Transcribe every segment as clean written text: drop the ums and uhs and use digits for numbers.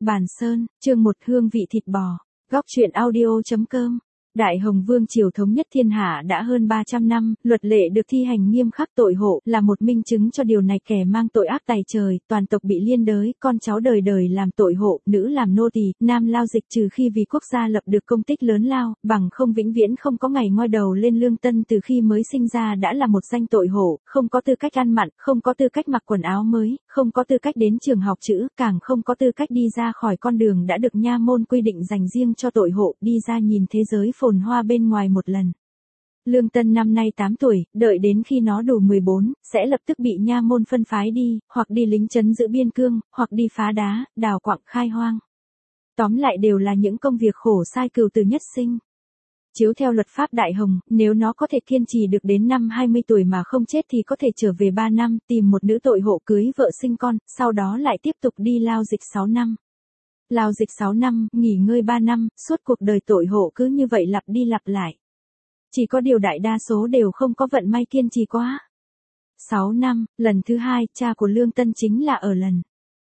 Bàn Sơn, chương 1 hương vị thịt bò. Góc truyện audio.com. Đại Hồng Vương triều thống nhất thiên hạ đã hơn 300 năm, luật lệ được thi hành nghiêm khắc, tội hộ là một minh chứng cho điều này. Kẻ mang tội ác tày trời, toàn tộc bị liên đới, con cháu đời đời làm tội hộ, nữ làm nô tỳ, nam lao dịch, trừ khi vì quốc gia lập được công tích lớn lao, bằng không vĩnh viễn không có ngày ngoi đầu lên. Lương Tân từ khi mới sinh ra đã là một danh tội hộ, không có tư cách ăn mặn, không có tư cách mặc quần áo mới, không có tư cách đến trường học chữ, càng không có tư cách đi ra khỏi con đường đã được nha môn quy định dành riêng cho tội hộ, đi ra nhìn thế giới phồn hoa bên ngoài một lần. Lương Tân năm nay 8 tuổi, đợi đến khi nó đủ 14, sẽ lập tức bị nha môn phân phái đi, hoặc đi lính trấn giữ biên cương, hoặc đi phá đá, đào quặng khai hoang. Tóm lại đều là những công việc khổ sai cừu từ nhất sinh. Chiếu theo luật pháp Đại Hồng, nếu nó có thể kiên trì được đến năm 20 tuổi mà không chết thì có thể trở về 3 năm, tìm một nữ tội hộ cưới vợ sinh con, sau đó lại tiếp tục đi lao dịch 6 năm. Lao dịch 6 năm, nghỉ ngơi 3 năm, suốt cuộc đời tội hộ cứ như vậy lặp đi lặp lại. Chỉ có điều đại đa số đều không có vận may kiên trì quá. 6 năm, lần thứ 2, cha của Lương Tân chính là ở lần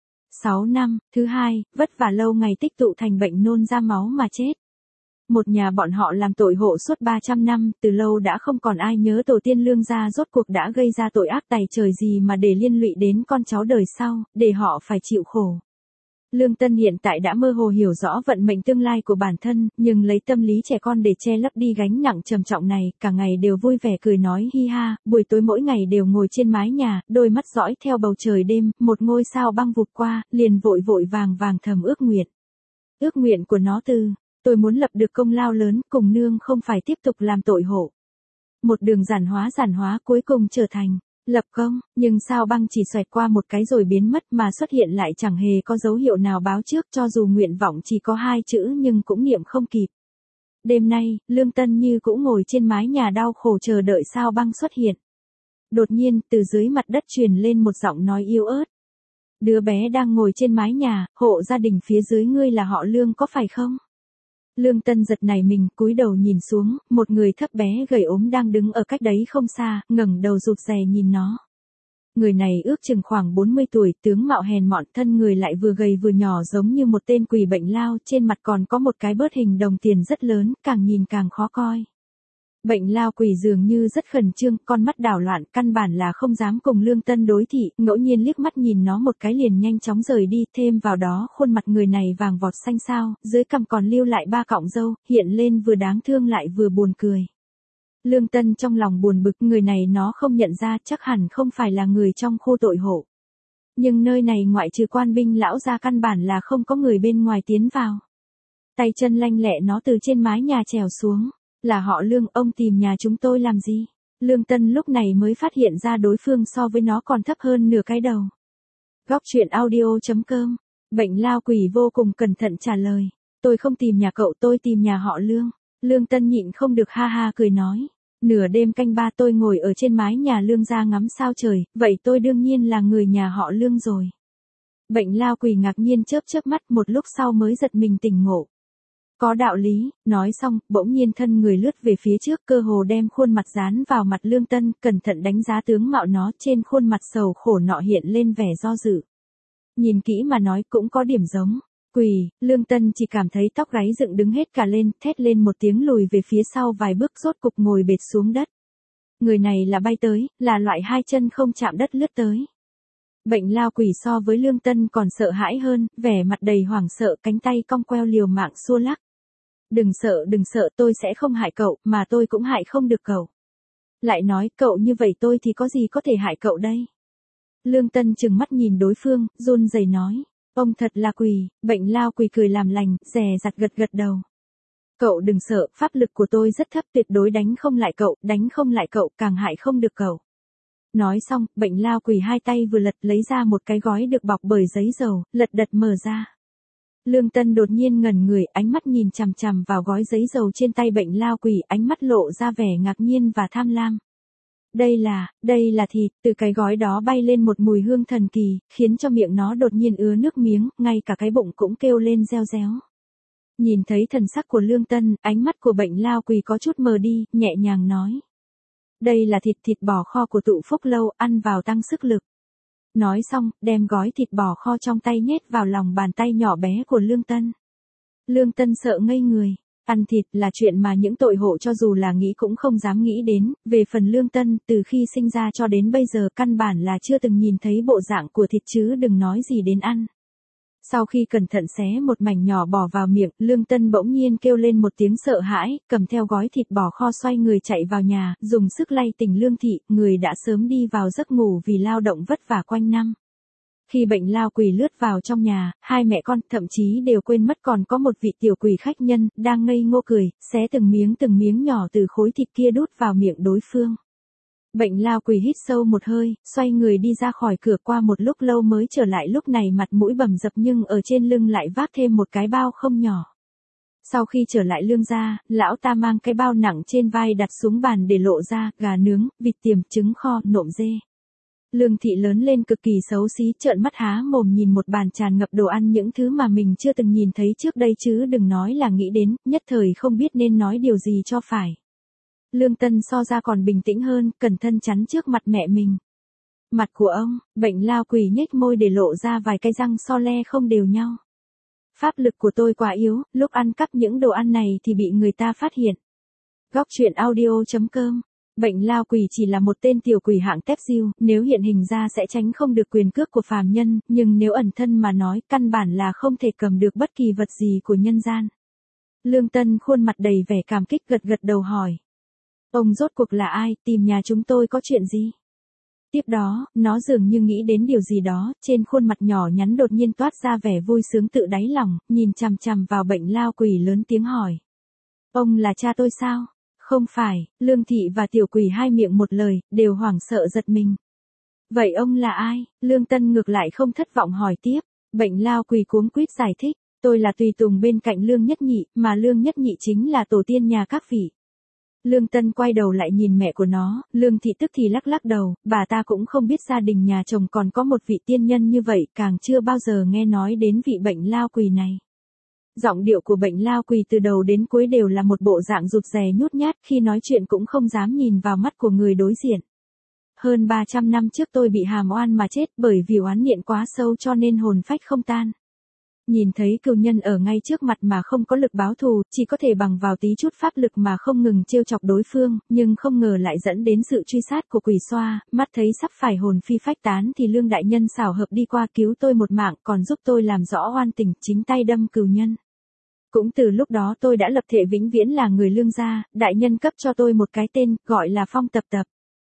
6 năm, thứ 2, vất vả lâu ngày tích tụ thành bệnh nôn ra máu mà chết. Một nhà bọn họ làm tội hộ suốt 300 năm, từ lâu đã không còn ai nhớ tổ tiên Lương gia rốt cuộc đã gây ra tội ác tày trời gì mà để liên lụy đến con cháu đời sau, để họ phải chịu khổ. Lương Tân hiện tại đã mơ hồ hiểu rõ vận mệnh tương lai của bản thân, nhưng lấy tâm lý trẻ con để che lấp đi gánh nặng trầm trọng này, cả ngày đều vui vẻ cười nói hi ha, buổi tối mỗi ngày đều ngồi trên mái nhà, đôi mắt dõi theo bầu trời đêm, một ngôi sao băng vụt qua, liền vội vội vàng vàng thầm ước nguyện. Ước nguyện của nó tôi muốn lập được công lao lớn, cùng nương không phải tiếp tục làm tội hộ. Một đường giản hóa cuối cùng trở thành lập công, nhưng sao băng chỉ xoẹt qua một cái rồi biến mất mà xuất hiện lại chẳng hề có dấu hiệu nào báo trước, cho dù nguyện vọng chỉ có 2 chữ nhưng cũng niệm không kịp. Đêm nay, Lương Tân như cũng ngồi trên mái nhà đau khổ chờ đợi sao băng xuất hiện. Đột nhiên, từ dưới mặt đất truyền lên một giọng nói yếu ớt. Đứa bé đang ngồi trên mái nhà, hộ gia đình phía dưới ngươi là họ Lương có phải không? Lương Tân giật nảy mình, cúi đầu nhìn xuống, một người thấp bé gầy ốm đang đứng ở cách đấy không xa, ngẩng đầu rụt rè nhìn nó. Người này ước chừng khoảng 40 tuổi, tướng mạo hèn mọn, thân người lại vừa gầy vừa nhỏ giống như một tên quỷ bệnh lao, trên mặt còn có một cái bớt hình đồng tiền rất lớn, càng nhìn càng khó coi. Bệnh lao quỷ dường như rất khẩn trương, con mắt đảo loạn, căn bản là không dám cùng Lương Tân đối thị, ngẫu nhiên liếc mắt nhìn nó một cái liền nhanh chóng rời đi, thêm vào đó khuôn mặt người này vàng vọt xanh xao, dưới cằm còn lưu lại 3 cọng râu, hiện lên vừa đáng thương lại vừa buồn cười. Lương Tân trong lòng buồn bực, người này nó không nhận ra, chắc hẳn không phải là người trong khu tội hộ. Nhưng nơi này ngoại trừ quan binh lão gia căn bản là không có người bên ngoài tiến vào. Tay chân lanh lẹ nó từ trên mái nhà trèo xuống. Là họ Lương, ông tìm nhà chúng tôi làm gì? Lương Tân lúc này mới phát hiện ra đối phương so với nó còn thấp hơn nửa cái đầu. Góc truyện audio.com. Bệnh lao quỷ vô cùng cẩn thận trả lời. Tôi không tìm nhà cậu, tôi tìm nhà họ Lương. Lương Tân nhịn không được ha ha cười nói. Nửa đêm canh 3 tôi ngồi ở trên mái nhà Lương ra ngắm sao trời, vậy tôi đương nhiên là người nhà họ Lương rồi. Bệnh lao quỷ ngạc nhiên chớp mắt, một lúc sau mới giật mình tỉnh ngộ. Có đạo lý, nói xong, bỗng nhiên thân người lướt về phía trước, cơ hồ đem khuôn mặt dán vào mặt Lương Tân, cẩn thận đánh giá tướng mạo nó, trên khuôn mặt sầu khổ nọ hiện lên vẻ do dự. Nhìn kỹ mà nói cũng có điểm giống. Quỳ, Lương Tân chỉ cảm thấy tóc gáy dựng đứng hết cả lên, thét lên một tiếng lùi về phía sau vài bước rốt cục ngồi bệt xuống đất. Người này là bay tới, là loại 2 chân không chạm đất lướt tới. Bệnh lao quỷ so với Lương Tân còn sợ hãi hơn, vẻ mặt đầy hoảng sợ, cánh tay cong queo liều mạng xua lắc. Đừng sợ, tôi sẽ không hại cậu, mà tôi cũng hại không được cậu. Lại nói, cậu như vậy tôi thì có gì có thể hại cậu đây? Lương Tân trừng mắt nhìn đối phương, run rẩy nói. Ông thật là quỷ, bệnh lao quỷ cười làm lành, dè dặt gật đầu. Cậu đừng sợ, pháp lực của tôi rất thấp, tuyệt đối đánh không lại cậu, càng hại không được cậu. Nói xong, bệnh lao quỷ 2 tay vừa lật lấy ra một cái gói được bọc bởi giấy dầu, lật đật mở ra. Lương Tân đột nhiên ngẩn người, ánh mắt nhìn chằm chằm vào gói giấy dầu trên tay bệnh lao quỷ, ánh mắt lộ ra vẻ ngạc nhiên và tham lam. Đây là thịt, từ cái gói đó bay lên một mùi hương thần kỳ, khiến cho miệng nó đột nhiên ứa nước miếng, ngay cả cái bụng cũng kêu lên reo réo. Nhìn thấy thần sắc của Lương Tân, ánh mắt của bệnh lao quỷ có chút mờ đi, nhẹ nhàng nói. Đây là thịt bò kho của tụ Phúc Lâu, ăn vào tăng sức lực. Nói xong, đem gói thịt bò kho trong tay nhét vào lòng bàn tay nhỏ bé của Lương Tân. Lương Tân sợ ngây người. Ăn thịt là chuyện mà những tội hộ cho dù là nghĩ cũng không dám nghĩ đến, về phần Lương Tân, từ khi sinh ra cho đến bây giờ căn bản là chưa từng nhìn thấy bộ dạng của thịt chứ đừng nói gì đến ăn. Sau khi cẩn thận xé một mảnh nhỏ bỏ vào miệng, Lương Tân bỗng nhiên kêu lên một tiếng sợ hãi, cầm theo gói thịt bò kho xoay người chạy vào nhà, dùng sức lay tỉnh Lương Thị, người đã sớm đi vào giấc ngủ vì lao động vất vả quanh năm. Khi bệnh lao quỷ lướt vào trong nhà, hai mẹ con thậm chí đều quên mất còn có một vị tiểu quỷ khách nhân, đang ngây ngô cười, xé từng miếng nhỏ từ khối thịt kia đút vào miệng đối phương. Bệnh lao quỷ hít sâu một hơi, xoay người đi ra khỏi cửa, qua một lúc lâu mới trở lại, lúc này mặt mũi bầm dập nhưng ở trên lưng lại vác thêm một cái bao không nhỏ. Sau khi trở lại Lương gia, lão ta mang cái bao nặng trên vai đặt xuống bàn để lộ ra, gà nướng, vịt tiềm, trứng kho, nộm dê. Lương Thị lớn lên cực kỳ xấu xí, trợn mắt há mồm nhìn một bàn tràn ngập đồ ăn, những thứ mà mình chưa từng nhìn thấy trước đây chứ đừng nói là nghĩ đến, nhất thời không biết nên nói điều gì cho phải. Lương Tân so ra còn bình tĩnh hơn, cẩn thận chắn trước mặt mẹ mình. Mặt của ông, bệnh lao quỷ nhếch môi để lộ ra vài cái răng so le không đều nhau. Pháp lực của tôi quá yếu, lúc ăn cắp những đồ ăn này thì bị người ta phát hiện. Góc truyện audio.com. Bệnh lao quỷ chỉ là một tên tiểu quỷ hạng tép diêu, nếu hiện hình ra sẽ tránh không được quyền cước của phàm nhân, nhưng nếu ẩn thân mà nói, căn bản là không thể cầm được bất kỳ vật gì của nhân gian. Lương Tân khuôn mặt đầy vẻ cảm kích gật gật đầu hỏi. Ông rốt cuộc là ai, tìm nhà chúng tôi có chuyện gì? Tiếp đó, nó dường như nghĩ đến điều gì đó, trên khuôn mặt nhỏ nhắn đột nhiên toát ra vẻ vui sướng tự đáy lòng, nhìn chằm chằm vào bệnh lao quỷ lớn tiếng hỏi. Ông là cha tôi sao? Không phải, Lương Thị và tiểu quỷ hai miệng một lời, đều hoảng sợ giật mình. Vậy ông là ai? Lương Tân ngược lại không thất vọng hỏi tiếp. Bệnh lao quỷ cuống quýt giải thích, tôi là tùy tùng bên cạnh Lương Nhất Nhị, mà Lương Nhất Nhị chính là tổ tiên nhà các vị. Lương Tân quay đầu lại nhìn mẹ của nó, Lương Thị tức thì lắc lắc đầu, bà ta cũng không biết gia đình nhà chồng còn có một vị tiên nhân như vậy, càng chưa bao giờ nghe nói đến vị bệnh lao quỷ này. Giọng điệu của bệnh lao quỷ từ đầu đến cuối đều là một bộ dạng rụt rè nhút nhát, khi nói chuyện cũng không dám nhìn vào mắt của người đối diện. Hơn 300 năm trước tôi bị hàm oan mà chết, bởi vì oán niệm quá sâu cho nên hồn phách không tan. Nhìn thấy cừu nhân ở ngay trước mặt mà không có lực báo thù, chỉ có thể bằng vào tí chút pháp lực mà không ngừng trêu chọc đối phương, nhưng không ngờ lại dẫn đến sự truy sát của quỷ xoa, mắt thấy sắp phải hồn phi phách tán thì Lương đại nhân xảo hợp đi qua cứu tôi một mạng, còn giúp tôi làm rõ oan tình, chính tay đâm cừu nhân. Cũng từ lúc đó tôi đã lập thể vĩnh viễn là người Lương gia, đại nhân cấp cho tôi một cái tên, gọi là Phong Tập Tập.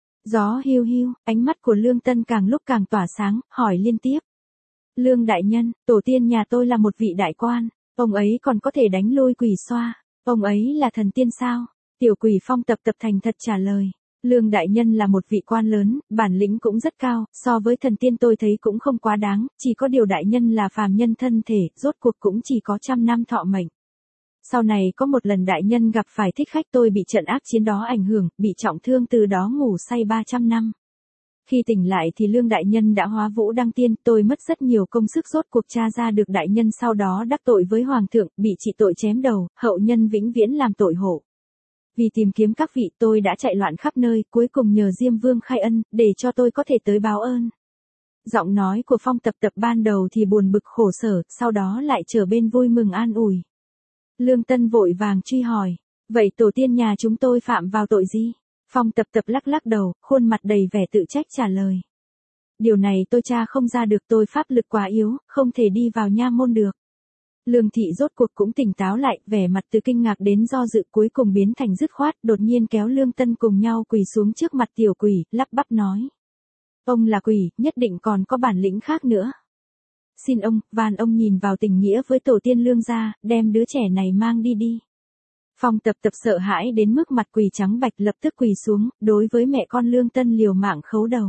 Gió hiu hiu, ánh mắt của Lương Tân càng lúc càng tỏa sáng, hỏi liên tiếp. Lương đại nhân, tổ tiên nhà tôi là một vị đại quan, ông ấy còn có thể đánh lui quỷ xoa, ông ấy là thần tiên sao? Tiểu quỷ Phong Tập Tập thành thật trả lời. Lương đại nhân là một vị quan lớn, bản lĩnh cũng rất cao, so với thần tiên tôi thấy cũng không quá đáng, chỉ có điều đại nhân là phàm nhân thân thể, rốt cuộc cũng chỉ có 100 năm thọ mệnh. Sau này có một lần đại nhân gặp phải thích khách, tôi bị trận ác chiến đó ảnh hưởng, bị trọng thương, từ đó ngủ say 300 năm. Khi tỉnh lại thì Lương đại nhân đã hóa vũ đăng tiên, tôi mất rất nhiều công sức rốt cuộc tra ra được đại nhân sau đó đắc tội với hoàng thượng, bị trị tội chém đầu, hậu nhân vĩnh viễn làm tội hộ. Vì tìm kiếm các vị tôi đã chạy loạn khắp nơi, cuối cùng nhờ Diêm Vương khai ân, để cho tôi có thể tới báo ơn. Giọng nói của Phong Tập Tập ban đầu thì buồn bực khổ sở, sau đó lại trở bên vui mừng an ủi. Lương Tân vội vàng truy hỏi, vậy tổ tiên nhà chúng tôi phạm vào tội gì? Phong Tập Tập lắc lắc đầu, khuôn mặt đầy vẻ tự trách trả lời. Điều này tôi tra không ra được, tôi pháp lực quá yếu, không thể đi vào nha môn được. Lương Thị rốt cuộc cũng tỉnh táo lại, vẻ mặt từ kinh ngạc đến do dự cuối cùng biến thành dứt khoát, đột nhiên kéo Lương Tân cùng nhau quỳ xuống trước mặt tiểu quỷ, lắp bắp nói. Ông là quỷ, nhất định còn có bản lĩnh khác nữa. Xin ông, van ông nhìn vào tình nghĩa với tổ tiên Lương gia, đem đứa trẻ này mang đi đi. Phong Tập Tập sợ hãi đến mức mặt quỳ trắng bạch, lập tức quỳ xuống, đối với mẹ con Lương Tân liều mạng khấu đầu.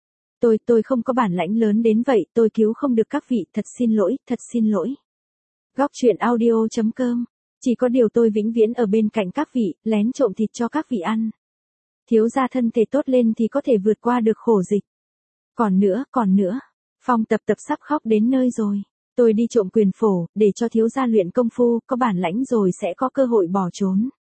Tôi không có bản lãnh lớn đến vậy, tôi cứu không được các vị, thật xin lỗi, thật xin lỗi. Góc truyện audio.com. Chỉ có điều tôi vĩnh viễn ở bên cạnh các vị, lén trộm thịt cho các vị ăn. Thiếu gia thân thể tốt lên thì có thể vượt qua được khổ dịch. Còn nữa. Phong Tập Tập sắp khóc đến nơi rồi. Tôi đi trộm quyền phổ, để cho thiếu gia luyện công phu, có bản lãnh rồi sẽ có cơ hội bỏ trốn.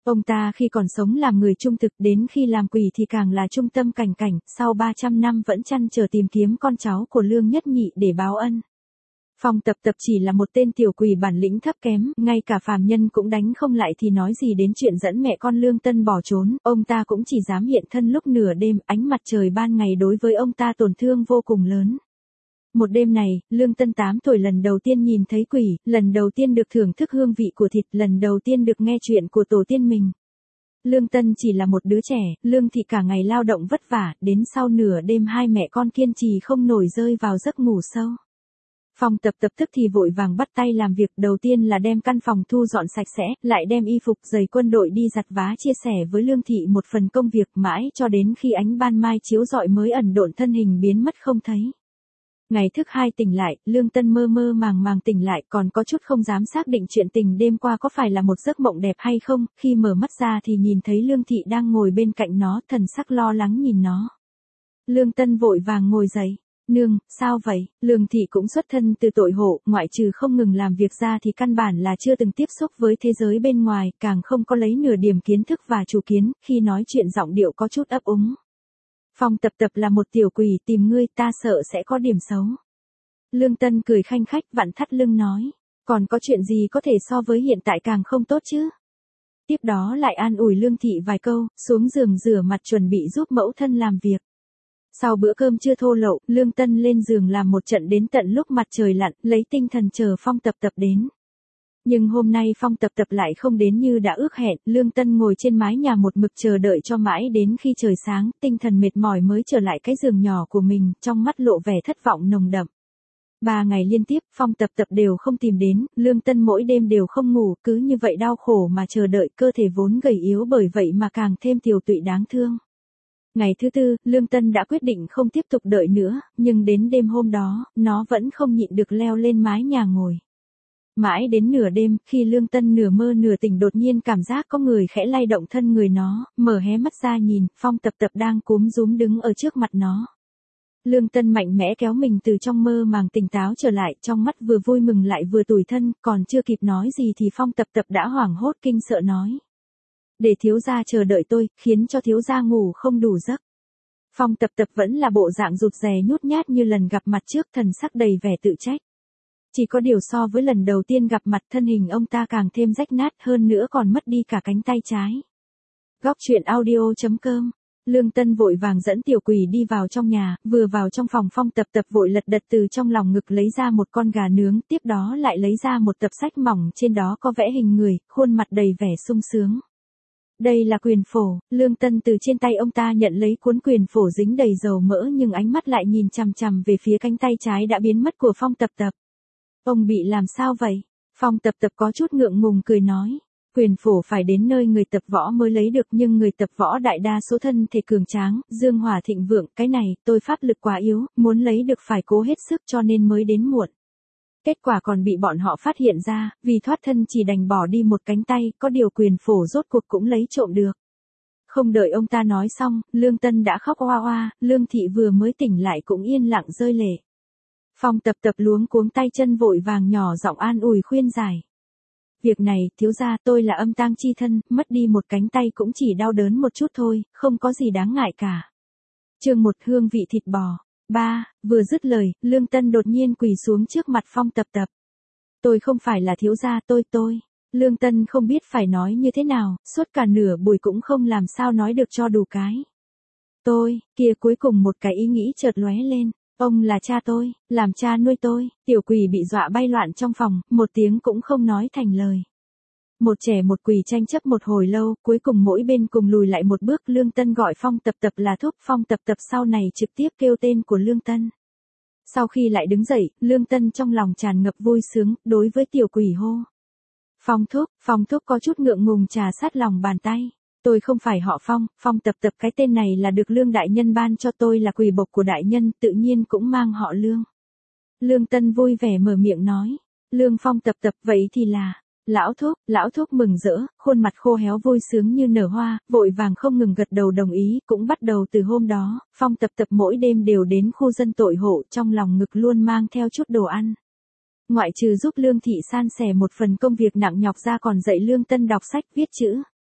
Ông ta khi còn sống làm người trung thực, đến khi làm quỷ thì càng là trung tâm cảnh cảnh, sau 300 năm vẫn trăn trở tìm kiếm con cháu của Lương Nhất Nhị để báo ân. Phong Tập Tập chỉ là một tên tiểu quỷ bản lĩnh thấp kém, ngay cả phàm nhân cũng đánh không lại thì nói gì đến chuyện dẫn mẹ con Lương Tân bỏ trốn, ông ta cũng chỉ dám hiện thân lúc nửa đêm, ánh mặt trời ban ngày đối với ông ta tổn thương vô cùng lớn. Một đêm này, Lương Tân 8 tuổi lần đầu tiên nhìn thấy quỷ, lần đầu tiên được thưởng thức hương vị của thịt, lần đầu tiên được nghe chuyện của tổ tiên mình. Lương Tân chỉ là một đứa trẻ, Lương Thị cả ngày lao động vất vả, đến sau nửa đêm hai mẹ con kiên trì không nổi rơi vào giấc ngủ sâu. Phong Tập Tập tức thì vội vàng bắt tay làm việc, đầu tiên là đem căn phòng thu dọn sạch sẽ, lại đem y phục giày quân đội đi giặt vá chia sẻ với Lương Thị một phần công việc, mãi cho đến khi ánh ban mai chiếu rọi mới ẩn độn thân hình biến mất không thấy. Ngày thứ hai tỉnh lại, Lương Tân mơ mơ màng màng tỉnh lại, còn có chút không dám xác định chuyện tình đêm qua có phải là một giấc mộng đẹp hay không, khi mở mắt ra thì nhìn thấy Lương Thị đang ngồi bên cạnh nó, thần sắc lo lắng nhìn nó. Lương Tân vội vàng ngồi dậy. Nương, sao vậy? Lương Thị cũng xuất thân từ tội hộ, ngoại trừ không ngừng làm việc ra thì căn bản là chưa từng tiếp xúc với thế giới bên ngoài, càng không có lấy nửa điểm kiến thức và chủ kiến, khi nói chuyện giọng điệu có chút ấp úng. Phong Tập Tập là một tiểu quỷ, tìm ngươi ta sợ sẽ có điểm xấu. Lương Tân cười khanh khách vặn thắt lưng nói, còn có chuyện gì có thể so với hiện tại càng không tốt chứ? Tiếp đó lại an ủi Lương Thị vài câu, xuống giường rửa mặt chuẩn bị giúp mẫu thân làm việc. Sau bữa cơm trưa thô lậu, Lương Tân lên giường làm một trận đến tận lúc mặt trời lặn, lấy tinh thần chờ Phong Tập Tập đến. Nhưng hôm nay Phong Tập Tập lại không đến như đã ước hẹn, Lương Tân ngồi trên mái nhà một mực chờ đợi cho mãi đến khi trời sáng, tinh thần mệt mỏi mới trở lại cái giường nhỏ của mình, trong mắt lộ vẻ thất vọng nồng đậm. 3 ngày liên tiếp, Phong Tập Tập đều không tìm đến, Lương Tân mỗi đêm đều không ngủ, cứ như vậy đau khổ mà chờ đợi, cơ thể vốn gầy yếu bởi vậy mà càng thêm tiều tụy đáng thương. Ngày thứ tư, Lương Tân đã quyết định không tiếp tục đợi nữa, nhưng đến đêm hôm đó, nó vẫn không nhịn được leo lên mái nhà ngồi. Mãi đến nửa đêm, khi Lương Tân nửa mơ nửa tỉnh đột nhiên cảm giác có người khẽ lay động thân người nó, mở hé mắt ra nhìn, Phong Tập Tập đang cúm rúm đứng ở trước mặt nó. Lương Tân mạnh mẽ kéo mình từ trong mơ màng tỉnh táo trở lại, trong mắt vừa vui mừng lại vừa tủi thân, còn chưa kịp nói gì thì Phong Tập Tập đã hoảng hốt kinh sợ nói. Để thiếu gia chờ đợi tôi, khiến cho thiếu gia ngủ không đủ giấc. Phong Tập Tập vẫn là bộ dạng rụt rè nhút nhát như lần gặp mặt trước, thần sắc đầy vẻ tự trách. Chỉ có điều so với lần đầu tiên gặp mặt, thân hình ông ta càng thêm rách nát, hơn nữa còn mất đi cả cánh tay trái. Góc truyện audio.com. Lương Tân vội vàng dẫn tiểu quỷ đi vào trong nhà, vừa vào trong phòng Phong Tập Tập vội lật đật từ trong lòng ngực lấy ra một con gà nướng, tiếp đó lại lấy ra một tập sách mỏng, trên đó có vẽ hình người, khuôn mặt đầy vẻ sung sướng. Đây là quyền phổ, Lương Tân từ trên tay ông ta nhận lấy cuốn quyền phổ dính đầy dầu mỡ, nhưng ánh mắt lại nhìn chằm chằm về phía cánh tay trái đã biến mất của Phong Tập Tập. Ông bị làm sao vậy? Phong Tập Tập có chút ngượng ngùng cười nói. Quyền phổ phải đến nơi người tập võ mới lấy được, nhưng người tập võ đại đa số thân thể cường tráng, dương hỏa thịnh vượng, cái này, tôi pháp lực quá yếu, muốn lấy được phải cố hết sức cho nên mới đến muộn. Kết quả còn bị bọn họ phát hiện ra, vì thoát thân chỉ đành bỏ đi một cánh tay, có điều quyền phổ rốt cuộc cũng lấy trộm được. Không đợi ông ta nói xong, Lương Tân đã khóc oa oa, Lương Thị vừa mới tỉnh lại cũng yên lặng rơi lệ. Phong Tập Tập luống cuống tay chân vội vàng nhỏ giọng an ủi khuyên giải. Việc này, thiếu gia, tôi là âm tang chi thân, mất đi một cánh tay cũng chỉ đau đớn một chút thôi, không có gì đáng ngại cả. Chương 1 hương vị thịt bò. 3, vừa dứt lời, Lương Tân đột nhiên quỳ xuống trước mặt Phong Tập Tập. Tôi không phải là thiếu gia, tôi. Lương Tân không biết phải nói như thế nào, suốt cả nửa buổi cũng không làm sao nói được cho đủ cái. Tôi, kia cuối cùng một cái ý nghĩ chợt lóe lên. Ông là cha tôi, làm cha nuôi tôi, tiểu quỷ bị dọa bay loạn trong phòng, một tiếng cũng không nói thành lời. Một trẻ một quỷ tranh chấp một hồi lâu, cuối cùng mỗi bên cùng lùi lại một bước, Lương Tân gọi Phong Tập Tập là thúc, Phong Tập Tập sau này trực tiếp kêu tên của Lương Tân. Sau khi lại đứng dậy, Lương Tân trong lòng tràn ngập vui sướng, đối với tiểu quỷ hô. Phong thúc có chút ngượng ngùng trà sát lòng bàn tay. Tôi không phải họ Phong, Phong Tập Tập cái tên này là được Lương đại nhân ban cho tôi, là quỷ bộc của đại nhân, tự nhiên cũng mang họ Lương. Lương Tân vui vẻ mở miệng nói. Lương Phong Tập Tập, vậy thì là, lão thúc mừng rỡ, khuôn mặt khô héo vui sướng như nở hoa, vội vàng không ngừng gật đầu đồng ý, cũng bắt đầu từ hôm đó, Phong Tập Tập mỗi đêm đều đến khu dân tội hộ, trong lòng ngực luôn mang theo chút đồ ăn. Ngoại trừ giúp Lương Thị san sẻ một phần công việc nặng nhọc ra, còn dạy Lương Tân đọc sách viết chữ.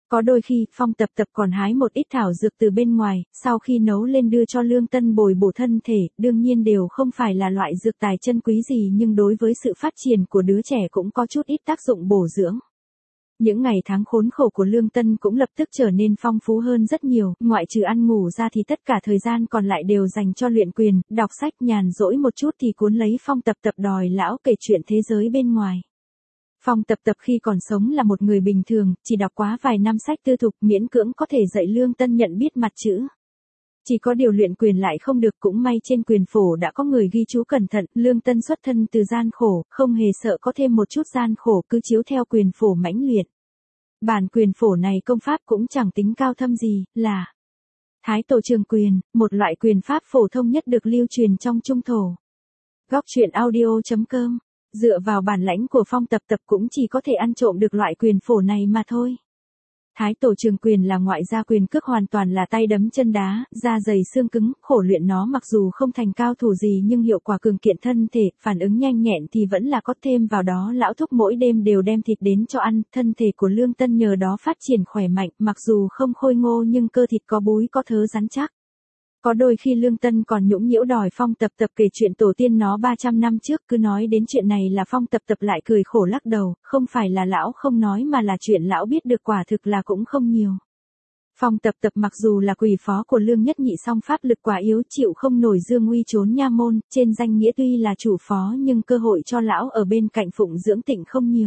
Có đôi khi, Phong Tập Tập còn hái một ít thảo dược từ bên ngoài, sau khi nấu lên đưa cho Lương Tân bồi bổ thân thể, đương nhiên đều không phải là loại dược tài chân quý gì nhưng đối với sự phát triển của đứa trẻ cũng có chút ít tác dụng bổ dưỡng. Những ngày tháng khốn khổ của Lương Tân cũng lập tức trở nên phong phú hơn rất nhiều, ngoại trừ ăn ngủ ra thì tất cả thời gian còn lại đều dành cho luyện quyền, đọc sách, nhàn rỗi một chút thì cuốn lấy Phong Tập Tập đòi lão kể chuyện thế giới bên ngoài. Phong Tập Tập khi còn sống là một người bình thường, chỉ đọc quá vài năm sách tư thục miễn cưỡng có thể dạy Lương Tân nhận biết mặt chữ. Chỉ có điều luyện quyền lại không được, cũng may trên quyền phổ đã có người ghi chú cẩn thận, Lương Tân xuất thân từ gian khổ, không hề sợ có thêm một chút gian khổ, cứ chiếu theo quyền phổ mãnh luyện. Bản quyền phổ này công pháp cũng chẳng tính cao thâm gì, là Thái Tổ Trường Quyền, một loại quyền pháp phổ thông nhất được lưu truyền trong Trung Thổ. Góc truyện audio.com. Dựa vào bản lãnh của Phong Tập Tập cũng chỉ có thể ăn trộm được loại quyền phổ này mà thôi. Thái Tổ Trường Quyền là ngoại gia quyền cước, hoàn toàn là tay đấm chân đá, da dày xương cứng, khổ luyện nó mặc dù không thành cao thủ gì nhưng hiệu quả cường kiện thân thể, phản ứng nhanh nhẹn thì vẫn là có, thêm vào đó lão thúc mỗi đêm đều đem thịt đến cho ăn, thân thể của Lương Tân nhờ đó phát triển khỏe mạnh, mặc dù không khôi ngô nhưng cơ thịt có búi có thớ rắn chắc. Có đôi khi Lương Tân còn nhũng nhiễu đòi Phong Tập Tập kể chuyện tổ tiên nó 300 năm trước, cứ nói đến chuyện này là Phong Tập Tập lại cười khổ lắc đầu, không phải là lão không nói mà là chuyện lão biết được quả thực là cũng không nhiều. Phong Tập Tập mặc dù là quỳ phó của Lương Nhất Nhị song pháp lực quá yếu, chịu không nổi dương uy trốn nha môn, trên danh nghĩa tuy là chủ phó nhưng cơ hội cho lão ở bên cạnh phụng dưỡng tịnh không nhiều.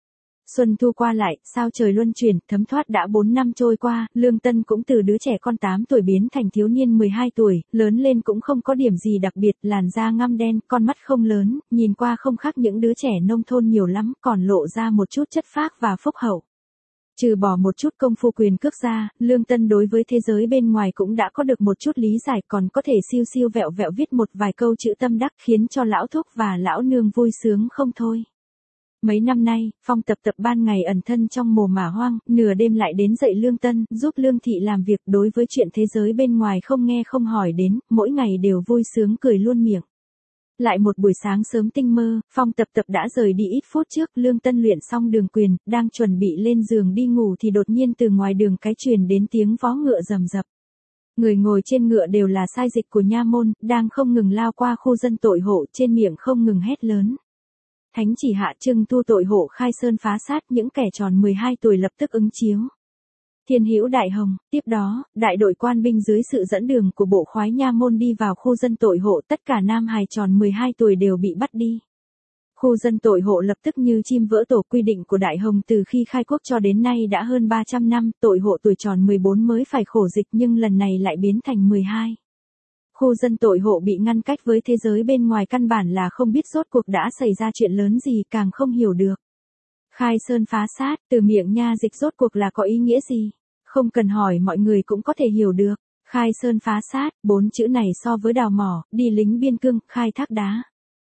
Xuân thu qua lại, sao trời luân chuyển, thấm thoát đã 4 năm trôi qua, Lương Tân cũng từ đứa trẻ con 8 tuổi biến thành thiếu niên 12 tuổi, lớn lên cũng không có điểm gì đặc biệt, làn da ngăm đen, con mắt không lớn, nhìn qua không khác những đứa trẻ nông thôn nhiều lắm, còn lộ ra một chút chất phác và phúc hậu. Trừ bỏ một chút công phu quyền cước ra, Lương Tân đối với thế giới bên ngoài cũng đã có được một chút lý giải, còn có thể siêu siêu vẹo vẹo viết một vài câu chữ tâm đắc khiến cho lão thúc và lão nương vui sướng không thôi. Mấy năm nay, Phong Tập Tập ban ngày ẩn thân trong mồ mả hoang, nửa đêm lại đến dạy Lương Tân, giúp Lương Thị làm việc, đối với chuyện thế giới bên ngoài không nghe không hỏi đến, mỗi ngày đều vui sướng cười luôn miệng. Lại một buổi sáng sớm tinh mơ, Phong Tập Tập đã rời đi ít phút trước, Lương Tân luyện xong đường quyền, đang chuẩn bị lên giường đi ngủ thì đột nhiên từ ngoài đường cái truyền đến tiếng vó ngựa rầm rập. Người ngồi trên ngựa đều là sai dịch của nha môn, đang không ngừng lao qua khu dân tội hộ, trên miệng không ngừng hét lớn. Thánh chỉ hạ trưng thu tội hộ khai sơn phá sát, những kẻ tròn 12 tuổi lập tức ứng chiếu. Thiên hữu đại hồng, tiếp đó, đại đội quan binh dưới sự dẫn đường của bộ khoái nha môn đi vào khu dân tội hộ, tất cả nam hài tròn 12 tuổi đều bị bắt đi. Khu dân tội hộ lập tức như chim vỡ tổ, quy định của Đại Hồng từ khi khai quốc cho đến nay đã hơn 300 năm, tội hộ tuổi tròn 14 mới phải khổ dịch nhưng lần này lại biến thành 12. Khu dân tội hộ bị ngăn cách với thế giới bên ngoài, căn bản là không biết rốt cuộc đã xảy ra chuyện lớn gì, càng không hiểu được. Khai sơn phá sát, từ miệng nha dịch rốt cuộc là có ý nghĩa gì? Không cần hỏi mọi người cũng có thể hiểu được. Khai sơn phá sát, 4 chữ này so với đào mỏ, đi lính biên cương, khai thác đá.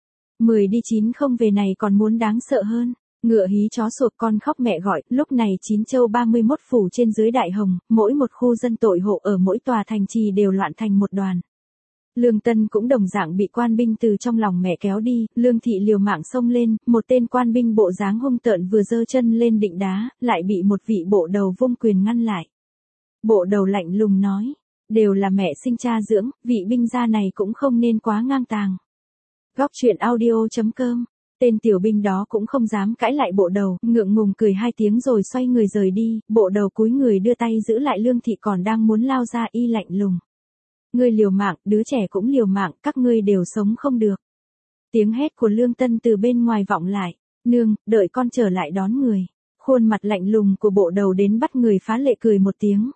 10 đi 9 không về này còn muốn đáng sợ hơn. Ngựa hí chó sột con khóc mẹ gọi, lúc này 9 châu 31 phủ trên dưới Đại Hồng, mỗi một khu dân tội hộ ở mỗi tòa thành trì đều loạn thành một đoàn. Lương Tân cũng đồng dạng bị quan binh từ trong lòng mẹ kéo đi, Lương Thị liều mạng xông lên, một tên quan binh bộ dáng hung tợn vừa giơ chân lên định đá, lại bị một vị bộ đầu vung quyền ngăn lại. Bộ đầu lạnh lùng nói, đều là mẹ sinh cha dưỡng, vị binh gia này cũng không nên quá ngang tàng. Góc truyện audio.com. Tên tiểu binh đó cũng không dám cãi lại bộ đầu, ngượng ngùng cười 2 tiếng rồi xoay người rời đi, bộ đầu cúi người đưa tay giữ lại Lương Thị còn đang muốn lao ra, y lạnh lùng. Ngươi liều mạng, đứa trẻ cũng liều mạng, các ngươi đều sống không được. Tiếng hét của Lương Tân từ bên ngoài vọng lại, nương, đợi con trở lại đón người. Khuôn mặt lạnh lùng của bộ đầu đến bắt người phá lệ cười một tiếng.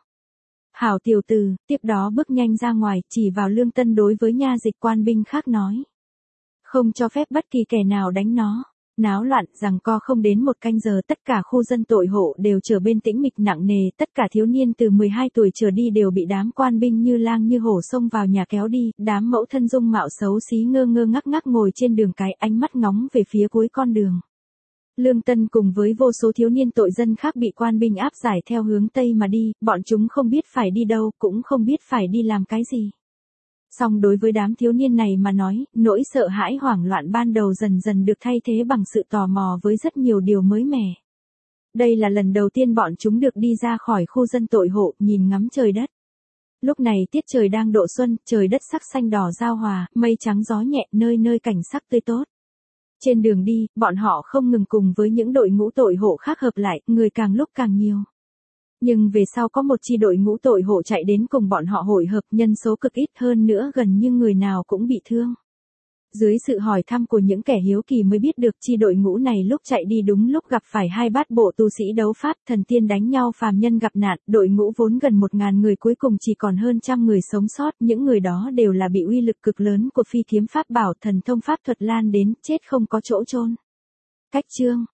Hảo tiểu tử, tiếp đó bước nhanh ra ngoài, chỉ vào Lương Tân đối với nha dịch quan binh khác nói. Không cho phép bất kỳ kẻ nào đánh nó. Náo loạn, giằng co không đến 1 canh giờ, tất cả khu dân tội hộ đều trở bên tĩnh mịch nặng nề, tất cả thiếu niên từ 12 tuổi trở đi đều bị đám quan binh như lang như hổ xông vào nhà kéo đi, đám mẫu thân dung mạo xấu xí ngơ ngơ ngắc ngắc ngồi trên đường cái, ánh mắt ngóng về phía cuối con đường. Lương Tân cùng với vô số thiếu niên tội dân khác bị quan binh áp giải theo hướng Tây mà đi, bọn chúng không biết phải đi đâu, cũng không biết phải đi làm cái gì. Song đối với đám thiếu niên này mà nói, nỗi sợ hãi hoảng loạn ban đầu dần dần được thay thế bằng sự tò mò với rất nhiều điều mới mẻ. Đây là lần đầu tiên bọn chúng được đi ra khỏi khu dân tội hộ, nhìn ngắm trời đất. Lúc này tiết trời đang độ xuân, trời đất sắc xanh đỏ giao hòa, mây trắng gió nhẹ, nơi nơi cảnh sắc tươi tốt. Trên đường đi, bọn họ không ngừng cùng với những đội ngũ tội hộ khác hợp lại, người càng lúc càng nhiều. Nhưng về sau có một chi đội ngũ tội hộ chạy đến cùng bọn họ hội hợp, nhân số cực ít, hơn nữa gần như người nào cũng bị thương. Dưới sự hỏi thăm của những kẻ hiếu kỳ mới biết được chi đội ngũ này lúc chạy đi đúng lúc gặp phải hai bát bộ tu sĩ đấu pháp, thần tiên đánh nhau, phàm nhân gặp nạn, đội ngũ vốn gần 1000 người cuối cùng chỉ còn hơn trăm người sống sót, những người đó đều là bị uy lực cực lớn của phi kiếm pháp bảo, thần thông pháp thuật lan đến, chết không có chỗ chôn. Cách chương